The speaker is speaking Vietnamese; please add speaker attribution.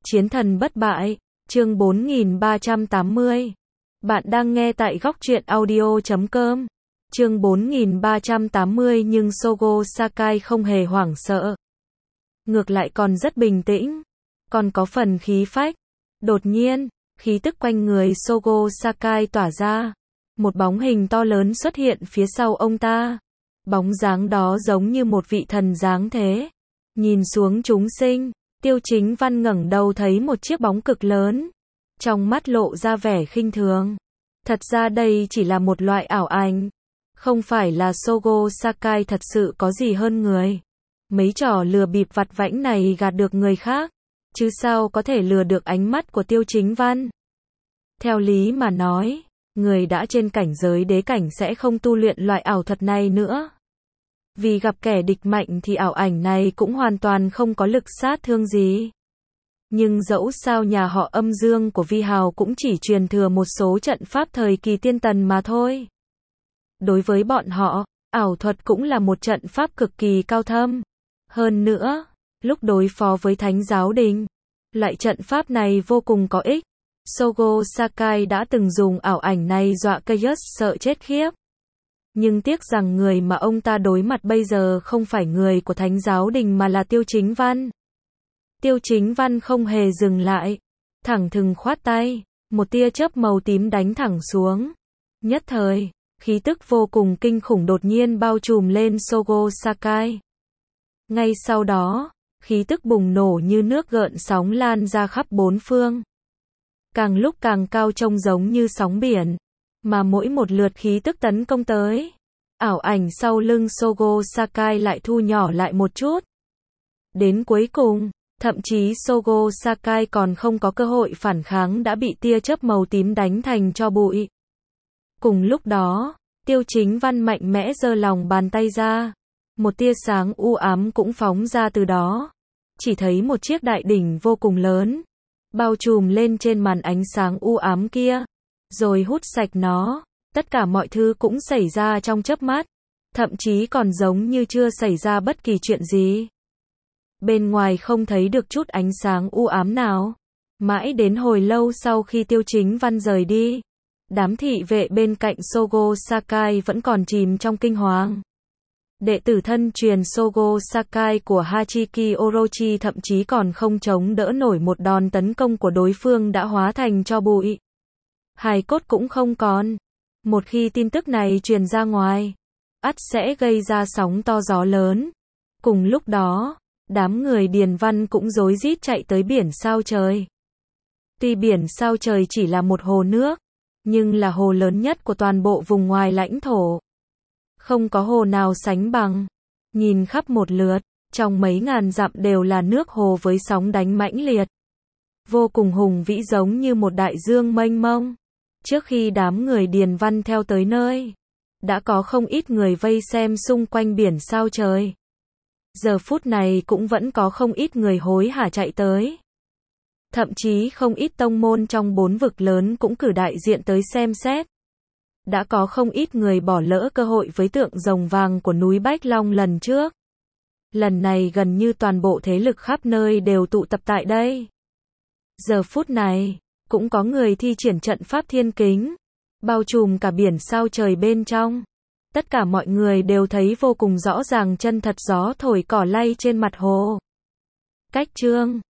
Speaker 1: Chiến thần bất bại, chương 4380. Bạn đang nghe tại góc truyện audio.com. Chương 4380 nhưng Sogo Sakai không hề hoảng sợ. Ngược lại còn rất bình tĩnh, còn có phần khí phách. Đột nhiên, khí tức quanh người Sogo Sakai tỏa ra. Một bóng hình to lớn xuất hiện phía sau ông ta. Bóng dáng đó giống như một vị thần dáng thế. Nhìn xuống chúng sinh, Tiêu Chính Văn ngẩng đầu thấy một chiếc bóng cực lớn. Trong mắt lộ ra vẻ khinh thường. Thật ra đây chỉ là một loại ảo ảnh. Không phải là Sogo Sakai thật sự có gì hơn người. Mấy trò lừa bịp vặt vãnh này gạt được người khác. Chứ sao có thể lừa được ánh mắt của Tiêu Chính Văn. Theo lý mà nói, người đã trên cảnh giới đế cảnh sẽ không tu luyện loại ảo thuật này nữa. Vì gặp kẻ địch mạnh thì ảo ảnh này cũng hoàn toàn không có lực sát thương gì. Nhưng dẫu sao nhà họ Âm Dương của Vi Hào cũng chỉ truyền thừa một số trận pháp thời kỳ tiên tần mà thôi. Đối với bọn họ, ảo thuật cũng là một trận pháp cực kỳ cao thâm. Hơn nữa, lúc đối phó với Thánh Giáo Đình, loại trận pháp này vô cùng có ích. Sogo Sakai đã từng dùng ảo ảnh này dọa Kaius sợ chết khiếp. Nhưng tiếc rằng người mà ông ta đối mặt bây giờ không phải người của Thánh Giáo Đình mà là Tiêu Chính Văn. Tiêu Chính Văn không hề dừng lại, thẳng thừng khoát tay, một tia chớp màu tím đánh thẳng xuống. Nhất thời, khí tức vô cùng kinh khủng đột nhiên bao trùm lên Sogo Sakai. Ngay sau đó, khí tức bùng nổ như nước gợn sóng lan ra khắp bốn phương. Càng lúc càng cao trông giống như sóng biển. Mà mỗi một lượt khí tức tấn công tới, ảo ảnh sau lưng Sogo Sakai lại thu nhỏ lại một chút. Đến cuối cùng, thậm chí Sogo Sakai còn không có cơ hội phản kháng đã bị tia chớp màu tím đánh thành tro bụi. Cùng lúc đó, Tiêu Chính Văn mạnh mẽ giơ lòng bàn tay ra. Một tia sáng u ám cũng phóng ra từ đó. Chỉ thấy một chiếc đại đỉnh vô cùng lớn, bao trùm lên trên màn ánh sáng u ám kia. Rồi hút sạch nó, tất cả mọi thứ cũng xảy ra trong chớp mắt, thậm chí còn giống như chưa xảy ra bất kỳ chuyện gì. Bên ngoài không thấy được chút ánh sáng u ám nào. Mãi đến hồi lâu sau khi Tiêu Chính Văn rời đi, đám thị vệ bên cạnh Sogo Sakai vẫn còn chìm trong kinh hoàng. Đệ tử thân truyền Sogo Sakai của Hachiki Orochi thậm chí còn không chống đỡ nổi một đòn tấn công của đối phương đã hóa thành tro bụi. Hài cốt cũng không còn. Một khi tin tức này truyền ra ngoài, ắt sẽ gây ra sóng to gió lớn. Cùng lúc đó, đám người Điền Văn cũng rối rít chạy tới biển sao trời. Tuy biển sao trời chỉ là một hồ nước, nhưng là hồ lớn nhất của toàn bộ vùng ngoài lãnh thổ. Không có hồ nào sánh bằng. Nhìn khắp một lượt, trong mấy ngàn dặm đều là nước hồ với sóng đánh mãnh liệt. Vô cùng hùng vĩ giống như một đại dương mênh mông. Trước khi đám người Điền Văn theo tới nơi, đã có không ít người vây xem xung quanh biển sao trời. Giờ phút này cũng vẫn có không ít người hối hả chạy tới. Thậm chí không ít tông môn trong 4 vực lớn cũng cử đại diện tới xem xét. Đã có không ít người bỏ lỡ cơ hội với tượng rồng vàng của núi Bách Long lần trước. Lần này gần như toàn bộ thế lực khắp nơi đều tụ tập tại đây. Giờ phút này, cũng có người thi triển trận pháp thiên kính, bao trùm cả biển sao trời bên trong. Tất cả mọi người đều thấy vô cùng rõ ràng chân thật gió thổi cỏ lay trên mặt hồ. Cách chương